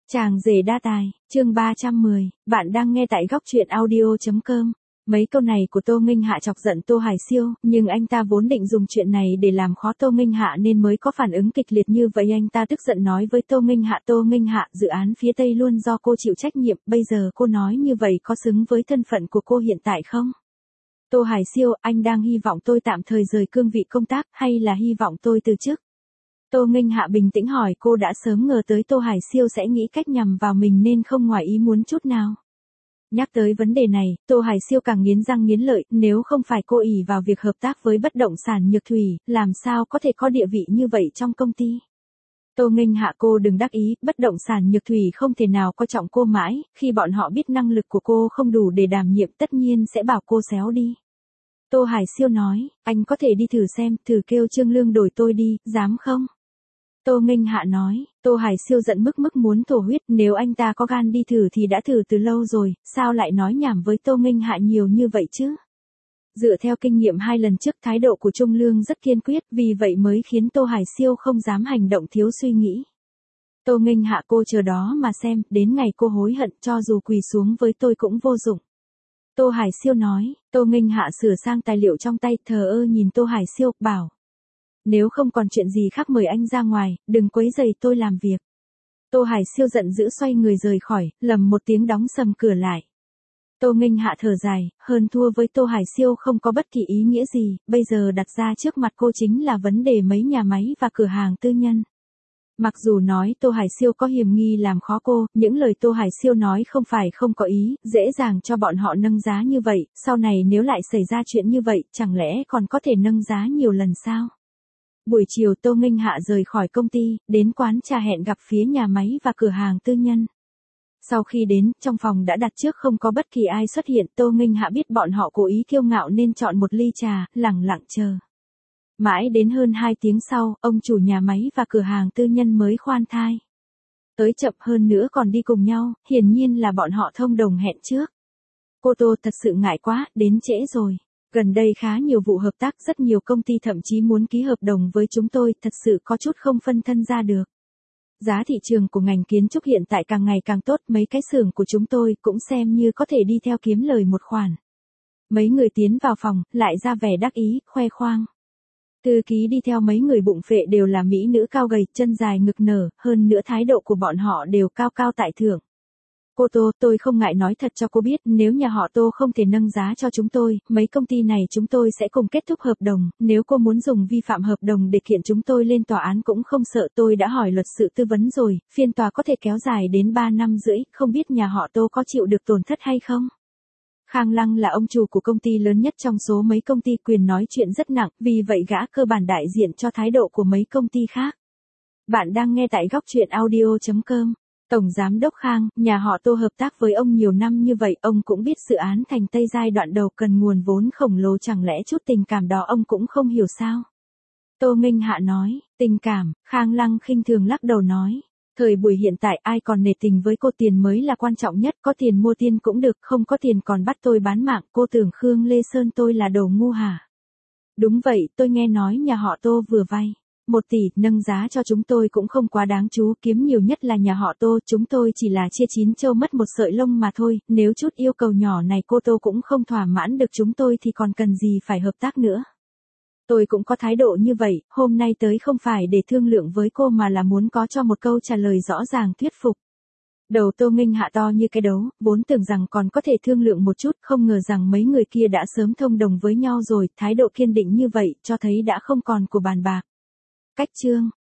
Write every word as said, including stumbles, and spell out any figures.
Chàng rể đa tài, chương ba trăm mười, bạn đang nghe tại góc truyện audio.com. Mấy câu này của Tô Nghinh Hạ chọc giận Tô Hải Siêu, nhưng anh ta vốn định dùng chuyện này để làm khó Tô Nghinh Hạ nên mới có phản ứng kịch liệt như vậy. Anh ta tức giận nói với Tô Nghinh Hạ: Tô Nghinh Hạ, dự án phía Tây luôn do cô chịu trách nhiệm, bây giờ cô nói như vậy có xứng với thân phận của cô hiện tại không? Tô Hải Siêu, anh đang hy vọng tôi tạm thời rời cương vị công tác, hay là hy vọng tôi từ chức? Tô Nghinh Hạ bình tĩnh hỏi. Cô đã sớm ngờ tới Tô Hải Siêu sẽ nghĩ cách nhằm vào mình nên không ngoài ý muốn chút nào. Nhắc tới vấn đề này, Tô Hải Siêu càng nghiến răng nghiến lợi, nếu không phải cô ỷ vào việc hợp tác với bất động sản Nhược Thủy, làm sao có thể có địa vị như vậy trong công ty. Tô Nghinh Hạ, cô đừng đắc ý, bất động sản Nhược Thủy không thể nào coi trọng cô mãi, khi bọn họ biết năng lực của cô không đủ để đảm nhiệm tất nhiên sẽ bảo cô xéo đi. Tô Hải Siêu nói, anh có thể đi thử xem, thử kêu Trương Lương đổi tôi đi, dám không? Tô Nghinh Hạ nói. Tô Hải Siêu giận mức mức muốn thổ huyết, nếu anh ta có gan đi thử thì đã thử từ lâu rồi, sao lại nói nhảm với Tô Nghinh Hạ nhiều như vậy chứ? Dựa theo kinh nghiệm hai lần trước, thái độ của Trung Lương rất kiên quyết, vì vậy mới khiến Tô Hải Siêu không dám hành động thiếu suy nghĩ. Tô Nghinh Hạ, cô chờ đó mà xem, đến ngày cô hối hận, cho dù quỳ xuống với tôi cũng vô dụng. Tô Hải Siêu nói. Tô Nghinh Hạ sửa sang tài liệu trong tay, thờ ơ nhìn Tô Hải Siêu, bảo: Nếu không còn chuyện gì khác mời anh ra ngoài, đừng quấy rầy tôi làm việc. Tô Hải Siêu giận dữ xoay người rời khỏi, lầm một tiếng đóng sầm cửa lại. Tô Nghinh Hạ thở dài, hơn thua với Tô Hải Siêu không có bất kỳ ý nghĩa gì, bây giờ đặt ra trước mặt cô chính là vấn đề mấy nhà máy và cửa hàng tư nhân. Mặc dù nói Tô Hải Siêu có hiềm nghi làm khó cô, những lời Tô Hải Siêu nói không phải không có ý, dễ dàng cho bọn họ nâng giá như vậy, sau này nếu lại xảy ra chuyện như vậy, chẳng lẽ còn có thể nâng giá nhiều lần sao? Buổi chiều Tô Nghinh Hạ rời khỏi công ty, đến quán trà hẹn gặp phía nhà máy và cửa hàng tư nhân. Sau khi đến, trong phòng đã đặt trước không có bất kỳ ai xuất hiện, Tô Nghinh Hạ biết bọn họ cố ý kiêu ngạo nên chọn một ly trà, lẳng lặng chờ. Mãi đến hơn hai tiếng sau, ông chủ nhà máy và cửa hàng tư nhân mới khoan thai. Tới chậm hơn nữa còn đi cùng nhau, hiển nhiên là bọn họ thông đồng hẹn trước. Cô Tô, thật sự ngại quá, đến trễ rồi. Gần đây khá nhiều vụ hợp tác, rất nhiều công ty thậm chí muốn ký hợp đồng với chúng tôi, thật sự có chút không phân thân ra được. Giá thị trường của ngành kiến trúc hiện tại càng ngày càng tốt, mấy cái xưởng của chúng tôi cũng xem như có thể đi theo kiếm lời một khoản. Mấy người tiến vào phòng, lại ra vẻ đắc ý, khoe khoang. Thư ký đi theo mấy người bụng phệ đều là mỹ nữ cao gầy, chân dài ngực nở, hơn nữa thái độ của bọn họ đều cao cao tại thượng. Cô Tô, tôi không ngại nói thật cho cô biết, nếu nhà họ Tô không thể nâng giá cho chúng tôi, mấy công ty này chúng tôi sẽ cùng kết thúc hợp đồng, nếu cô muốn dùng vi phạm hợp đồng để kiện chúng tôi lên tòa án cũng không sợ, tôi đã hỏi luật sự tư vấn rồi, phiên tòa có thể kéo dài đến ba năm rưỡi, không biết nhà họ Tô có chịu được tổn thất hay không? Khang Lăng là ông chủ của công ty lớn nhất trong số mấy công ty, quyền nói chuyện rất nặng, vì vậy gã cơ bản đại diện cho thái độ của mấy công ty khác. Bạn đang nghe tại góc truyện audio.com. Tổng Giám đốc Khang, nhà họ Tô hợp tác với ông nhiều năm như vậy, ông cũng biết dự án Thành Tây giai đoạn đầu cần nguồn vốn khổng lồ, chẳng lẽ chút tình cảm đó ông cũng không hiểu sao? Tô Nghinh Hạ nói. Tình cảm? Khang Lăng khinh thường lắc đầu nói. Thời buổi hiện tại ai còn nể tình với cô, tiền mới là quan trọng nhất, có tiền mua tiên cũng được, không có tiền còn bắt tôi bán mạng, cô tưởng Khương Lê Sơn tôi là đồ ngu hả? Đúng vậy, tôi nghe nói nhà họ Tô vừa vay một tỷ, nâng giá cho chúng tôi cũng không quá đáng chú, kiếm nhiều nhất là nhà họ Tô, chúng tôi chỉ là chia chín châu mất một sợi lông mà thôi, nếu chút yêu cầu nhỏ này cô Tô cũng không thỏa mãn được chúng tôi thì còn cần gì phải hợp tác nữa. Tôi cũng có thái độ như vậy, hôm nay tới không phải để thương lượng với cô mà là muốn có cho một câu trả lời rõ ràng thuyết phục. Đầu Tô Nghinh Hạ to như cái đấu, vốn tưởng rằng còn có thể thương lượng một chút, không ngờ rằng mấy người kia đã sớm thông đồng với nhau rồi, thái độ kiên định như vậy, cho thấy đã không còn của bàn bạc. Cách chương